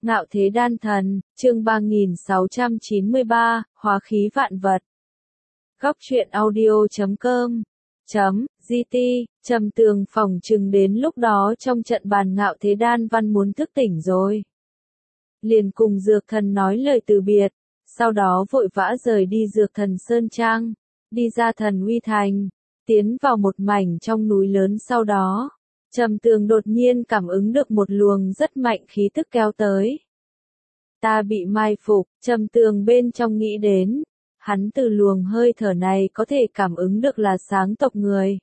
Ngạo Thế Đan Thần, chương 3693, Hóa khí vạn vật. Góc truyện audio.com GT, Trầm Tường phỏng chừng đến lúc đó trong trận bàn Ngạo Thế Đan Văn muốn thức tỉnh rồi. Liền cùng Dược Thần nói lời từ biệt, sau đó vội vã rời đi Dược Thần Sơn Trang, đi ra Thần Uy Thành, tiến vào một mảnh trong núi lớn sau đó. Trầm Tường đột nhiên cảm ứng được một luồng rất mạnh khí tức kéo tới. Ta bị mai phục, Trầm Tường bên trong nghĩ đến, hắn từ luồng hơi thở này có thể cảm ứng được là sáng tộc người.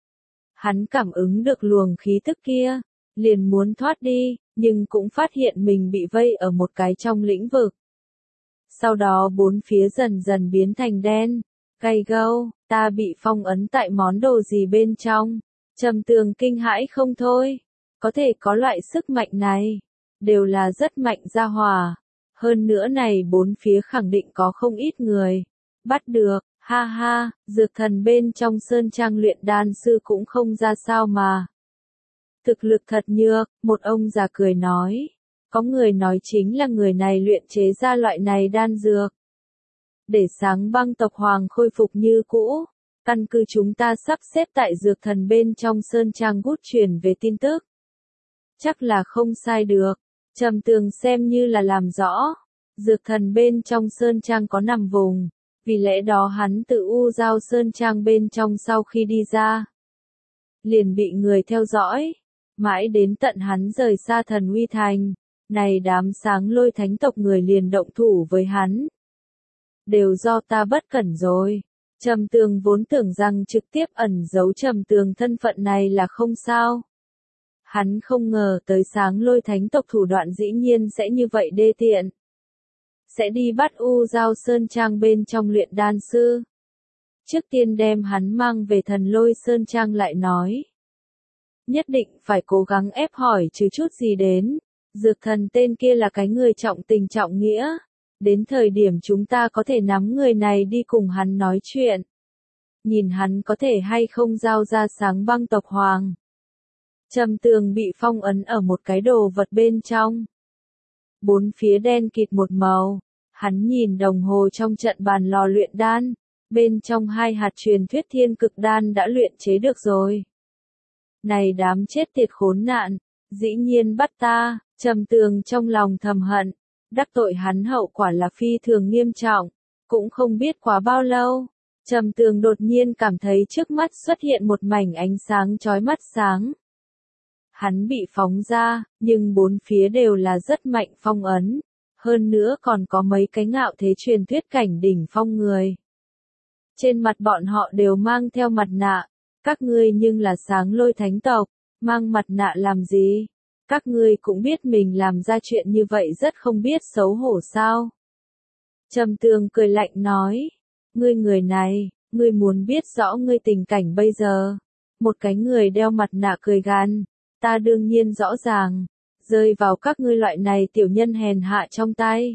Hắn cảm ứng được luồng khí tức kia, liền muốn thoát đi, nhưng cũng phát hiện mình bị vây ở một cái trong lĩnh vực. Sau đó bốn phía dần dần biến thành đen, gay gâu, ta bị phong ấn tại món đồ gì bên trong. Trầm Tường kinh hãi không thôi, có thể có loại sức mạnh này, đều là rất mạnh gia hỏa. Hơn nữa này bốn phía khẳng định có không ít người. Bắt được, ha ha, Dược Thần bên trong sơn trang luyện đan sư cũng không ra sao mà. Thực lực thật nhược, một ông già cười nói. Có người nói chính là người này luyện chế ra loại này đan dược. Để Sáng Băng tộc hoàng khôi phục như cũ. Căn cứ chúng ta sắp xếp tại Dược Thần bên trong sơn trang gút truyền về tin tức. Chắc là không sai được. Trầm Tường xem như là làm rõ. Dược Thần bên trong sơn trang có nằm vùng. Vì lẽ đó hắn tự U Giao sơn trang bên trong sau khi đi ra. Liền bị người theo dõi. Mãi đến tận hắn rời xa Thần Uy Thành. Này đám Sáng Lôi thánh tộc người liền động thủ với hắn. Đều do ta bất cẩn rồi. Trầm Tường vốn tưởng rằng trực tiếp ẩn giấu Trầm Tường thân phận này là không sao. Hắn không ngờ tới Sáng Lôi thánh tộc thủ đoạn dĩ nhiên sẽ như vậy đê tiện. Sẽ đi bắt U Giao Sơn Trang bên trong luyện đan sư. Trước tiên đem hắn mang về Thần Lôi Sơn Trang lại nói. Nhất định phải cố gắng ép hỏi chứ chút gì đến. Dược Thần tên kia là cái người trọng tình trọng nghĩa. Đến thời điểm chúng ta có thể nắm người này đi cùng hắn nói chuyện. Nhìn hắn có thể hay không giao ra Sáng Băng tộc hoàng. Trầm Tường bị phong ấn ở một cái đồ vật bên trong. Bốn phía đen kịt một màu. Hắn nhìn đồng hồ trong trận bàn lò luyện đan. Bên trong 2 hạt truyền thuyết thiên cực đan đã luyện chế được rồi. Này đám chết tiệt khốn nạn. Dĩ nhiên bắt ta. Trầm Tường trong lòng thầm hận. Đắc tội hắn hậu quả là phi thường nghiêm trọng. Cũng không biết quá bao lâu. Trầm Tường đột nhiên cảm thấy trước mắt xuất hiện một mảnh ánh sáng chói mắt sáng. Hắn bị phóng ra, nhưng bốn phía đều là rất mạnh phong ấn. Hơn nữa còn có mấy cái ngạo thế truyền thuyết cảnh đỉnh phong người. Trên mặt bọn họ đều mang theo mặt nạ. Các ngươi nhưng là Sáng Lôi thánh tộc, mang mặt nạ làm gì? Các ngươi cũng biết mình làm ra chuyện như vậy rất không biết xấu hổ sao? Trầm Tường cười lạnh nói. Ngươi người này, ngươi muốn biết rõ ngươi tình cảnh bây giờ. Một cái người đeo mặt nạ cười gằn. Ta đương nhiên rõ ràng. Rơi vào các ngươi loại này tiểu nhân hèn hạ trong tay.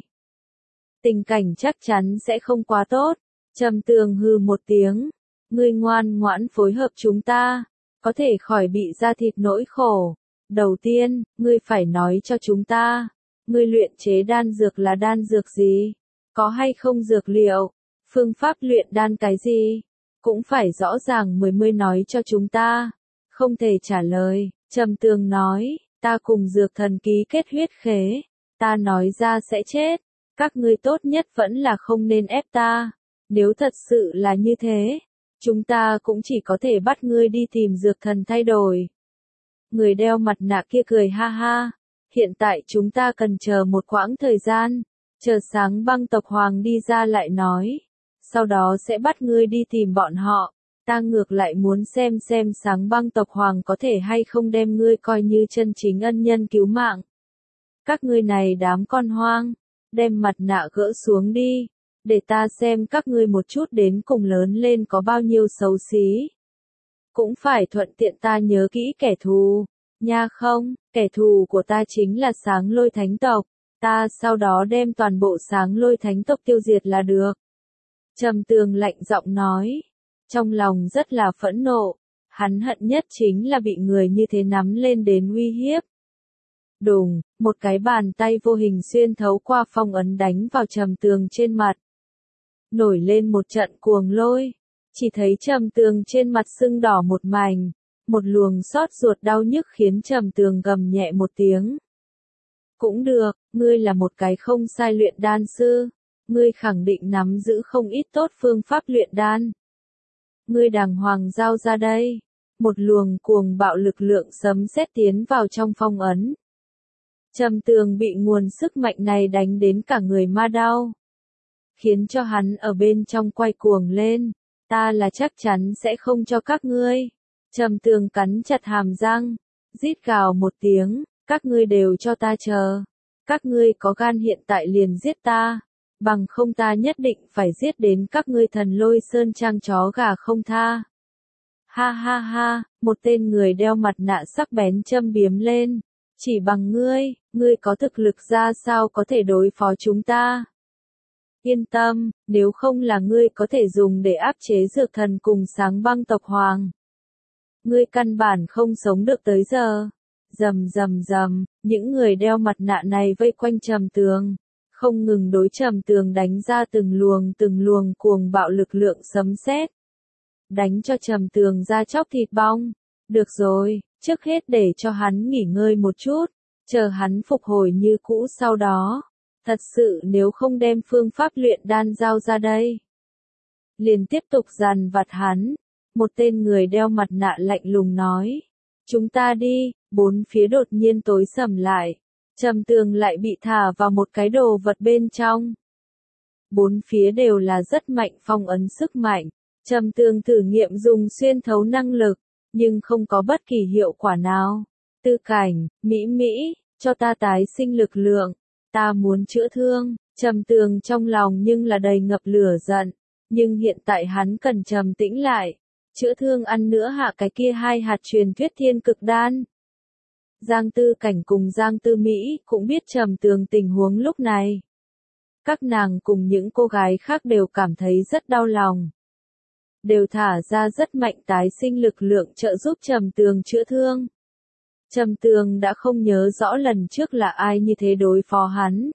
Tình cảnh chắc chắn sẽ không quá tốt. Trầm Tường hừ một tiếng. Ngươi ngoan ngoãn phối hợp chúng ta. Có thể khỏi bị ra thịt nỗi khổ. Đầu tiên, ngươi phải nói cho chúng ta. Ngươi luyện chế đan dược là đan dược gì? Có hay không dược liệu? Phương pháp luyện đan cái gì? Cũng phải rõ ràng mới nói cho chúng ta. Không thể trả lời. Trầm Tường nói. Ta cùng Dược Thần ký kết huyết khế. Ta nói ra sẽ chết. Các ngươi tốt nhất vẫn là không nên ép ta. Nếu thật sự là như thế, chúng ta cũng chỉ có thể bắt ngươi đi tìm Dược Thần thay đổi. Người đeo mặt nạ kia cười ha ha. Hiện tại chúng ta cần chờ một quãng thời gian. Chờ Sáng Băng tộc hoàng đi ra lại nói. Sau đó sẽ bắt ngươi đi tìm bọn họ. Ta ngược lại muốn xem Sáng Băng tộc hoàng có thể hay không đem ngươi coi như chân chính ân nhân cứu mạng. Các ngươi này đám con hoang. Đem mặt nạ gỡ xuống đi. Để ta xem các ngươi một chút đến cùng lớn lên có bao nhiêu xấu xí. Cũng phải thuận tiện ta nhớ kỹ kẻ thù. Nha không, kẻ thù của ta chính là Sáng Lôi thánh tộc. Ta sau đó đem toàn bộ Sáng Lôi thánh tộc tiêu diệt là được. Trầm Tường lạnh giọng nói. Trong lòng rất là phẫn nộ. Hắn hận nhất chính là bị người như thế nắm lên đến uy hiếp. Đùng, một cái bàn tay vô hình xuyên thấu qua phong ấn đánh vào Trầm Tường trên mặt. Nổi lên một trận cuồng lôi, chỉ thấy Trầm Tường trên mặt sưng đỏ một mảnh, một luồng xót ruột đau nhức khiến Trầm Tường gầm nhẹ một tiếng. Cũng được, ngươi là một cái không sai luyện đan sư, ngươi khẳng định nắm giữ không ít tốt phương pháp luyện đan. Ngươi đàng hoàng giao ra đây. Một luồng cuồng bạo lực lượng sấm sét tiến vào trong phong ấn. Trầm Tường bị nguồn sức mạnh này đánh đến cả người ma đau, khiến cho hắn ở bên trong quay cuồng lên. Ta là chắc chắn sẽ không cho các ngươi. Trầm Tường cắn chặt hàm răng, rít gào một tiếng, các ngươi đều cho ta chờ. Các ngươi có gan hiện tại liền giết ta, bằng không ta nhất định phải giết đến các ngươi Thần Lôi Sơn trang chó gà không tha. Ha ha ha, một tên người đeo mặt nạ sắc bén châm biếm lên. Chỉ bằng ngươi có thực lực ra sao có thể đối phó chúng ta? Yên tâm, nếu không là ngươi có thể dùng để áp chế Dược Thần cùng Sáng Băng tộc Hoàng. Ngươi căn bản không sống được tới giờ. Rầm rầm rầm, những người đeo mặt nạ này vây quanh Trầm Tường, không ngừng đối Trầm Tường đánh ra từng luồng cuồng bạo lực lượng sấm sét, đánh cho Trầm Tường da chóc thịt bong. Được rồi, trước hết để cho hắn nghỉ ngơi một chút, chờ hắn phục hồi như cũ sau đó. Thật sự nếu không đem phương pháp luyện đan giao ra đây, liền tiếp tục dằn vặt hắn. Một tên người đeo mặt nạ lạnh lùng nói. Chúng ta đi. Bốn phía đột nhiên tối sầm lại. Trầm Tường lại bị thả vào một cái đồ vật bên trong. Bốn phía đều là rất mạnh phong ấn sức mạnh. Trầm Tường thử nghiệm dùng xuyên thấu năng lực, nhưng không có bất kỳ hiệu quả nào. Tư Cảnh, Mỹ, cho ta tái sinh lực lượng. Ta muốn chữa thương. Trầm Tường trong lòng nhưng là đầy ngập lửa giận. Nhưng hiện tại hắn cần trầm tĩnh lại. Chữa thương ăn nữa hạ cái kia 2 hạt truyền thuyết thiên cực đan. Giang Tư Cảnh cùng Giang Tư Mỹ cũng biết Trầm Tường tình huống lúc này. Các nàng cùng những cô gái khác đều cảm thấy rất đau lòng. Đều thả ra rất mạnh tái sinh lực lượng trợ giúp Trầm Tường chữa thương. Trầm Tường đã không nhớ rõ lần trước là ai như thế đối phó hắn.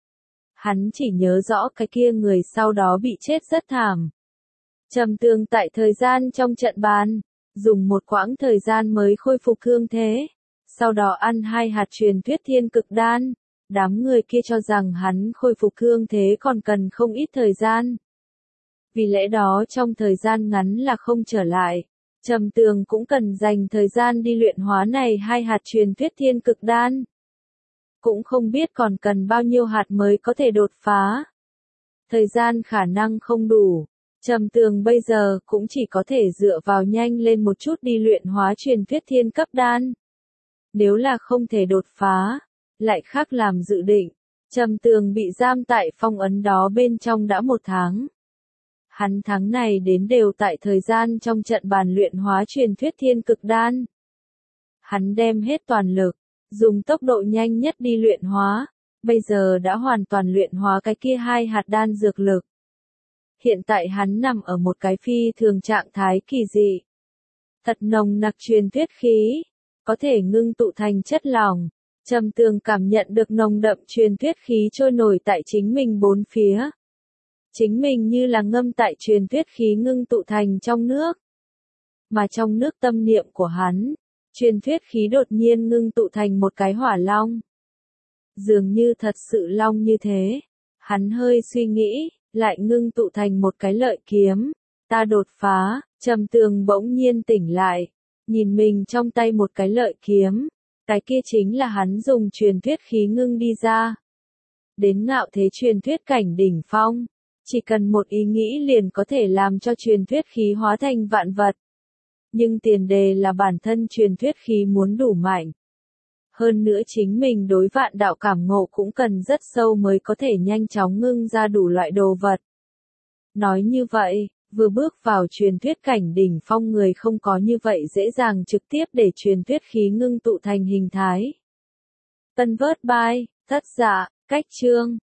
Hắn chỉ nhớ rõ cái kia người sau đó bị chết rất thảm. Trầm Tường tại thời gian trong trận bàn, dùng một quãng thời gian mới khôi phục thương thế. Sau đó ăn 2 hạt truyền thuyết thiên cực đan. Đám người kia cho rằng hắn khôi phục thương thế còn cần không ít thời gian. Vì lẽ đó trong thời gian ngắn là không trở lại. Trầm Tường cũng cần dành thời gian đi luyện hóa này 2 hạt truyền thuyết thiên cực đan. Cũng không biết còn cần bao nhiêu hạt mới có thể đột phá. Thời gian khả năng không đủ. Trầm Tường bây giờ cũng chỉ có thể dựa vào nhanh lên một chút đi luyện hóa truyền thuyết thiên cấp đan. Nếu là không thể đột phá, lại khác làm dự định. Trầm Tường bị giam tại phong ấn đó bên trong đã 1 tháng. Hắn tháng này đến đều tại thời gian trong trận bàn luyện hóa truyền thuyết thiên cực đan. Hắn đem hết toàn lực, dùng tốc độ nhanh nhất đi luyện hóa, bây giờ đã hoàn toàn luyện hóa cái kia 2 hạt đan dược lực. Hiện tại hắn nằm ở một cái phi thường trạng thái kỳ dị. Thật nồng nặc truyền thuyết khí, có thể ngưng tụ thành chất lỏng. Trầm Tường cảm nhận được nồng đậm truyền thuyết khí trôi nổi tại chính mình bốn phía. Chính mình như là ngâm tại truyền thuyết khí ngưng tụ thành trong nước. Mà trong nước tâm niệm của hắn, truyền thuyết khí đột nhiên ngưng tụ thành một cái hỏa long. Dường như thật sự long như thế. Hắn hơi suy nghĩ, lại ngưng tụ thành một cái lợi kiếm. Ta đột phá. Trầm Tường bỗng nhiên tỉnh lại, nhìn mình trong tay một cái lợi kiếm. Cái kia chính là hắn dùng truyền thuyết khí ngưng đi ra. Đến ngạo thế truyền thuyết cảnh đỉnh phong, chỉ cần một ý nghĩ liền có thể làm cho truyền thuyết khí hóa thành vạn vật. Nhưng tiền đề là bản thân truyền thuyết khí muốn đủ mạnh. Hơn nữa chính mình đối vạn đạo cảm ngộ cũng cần rất sâu mới có thể nhanh chóng ngưng ra đủ loại đồ vật. Nói như vậy, vừa bước vào truyền thuyết cảnh đỉnh phong người không có như vậy dễ dàng trực tiếp để truyền thuyết khí ngưng tụ thành hình thái. Tân vớt bài, thất dạ, cách chương.